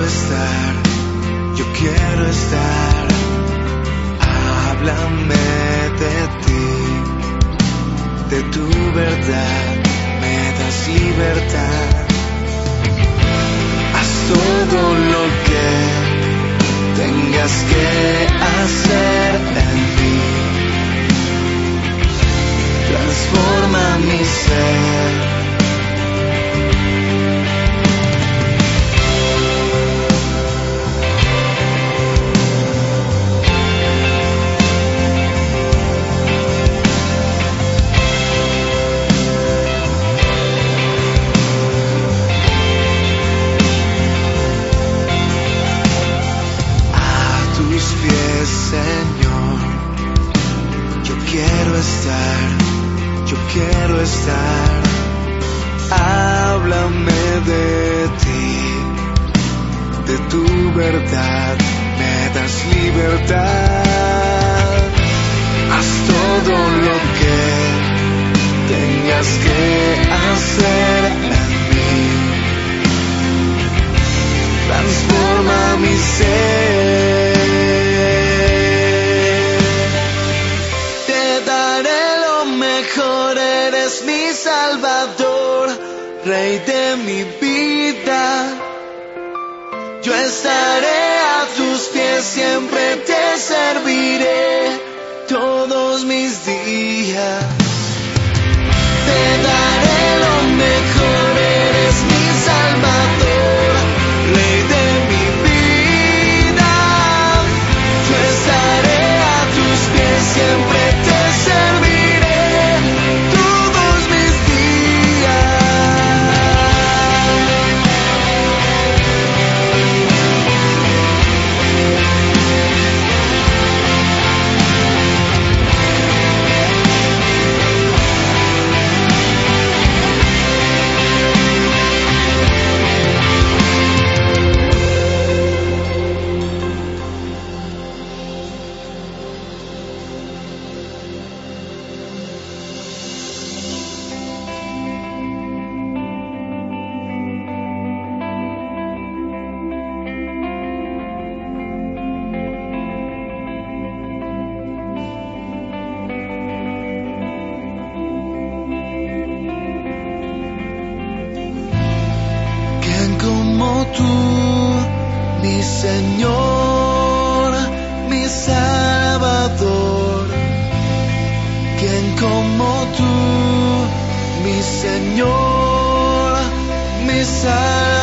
estar, yo quiero estar. Háblame de ti, de tu verdad, me das libertad. Haz todo lo que tengas que hacer en mí. Transforma mi ser. Señor, yo quiero estar, háblame de ti, de tu verdad, me das libertad. Haz todo lo que tengas que hacer en mí, transforma mi ser. Eres mi Salvador, Rey de mi vida. Yo estaré a tus pies, siempre te serviré todos mis días. Te daré lo mejor, eres mi Salvador, Rey de mi vida. Yo estaré a tus pies, siempre te serviré. Tú, mi Señor, mi Salvador, ¿quién como tú, mi Señor, mi Salvador?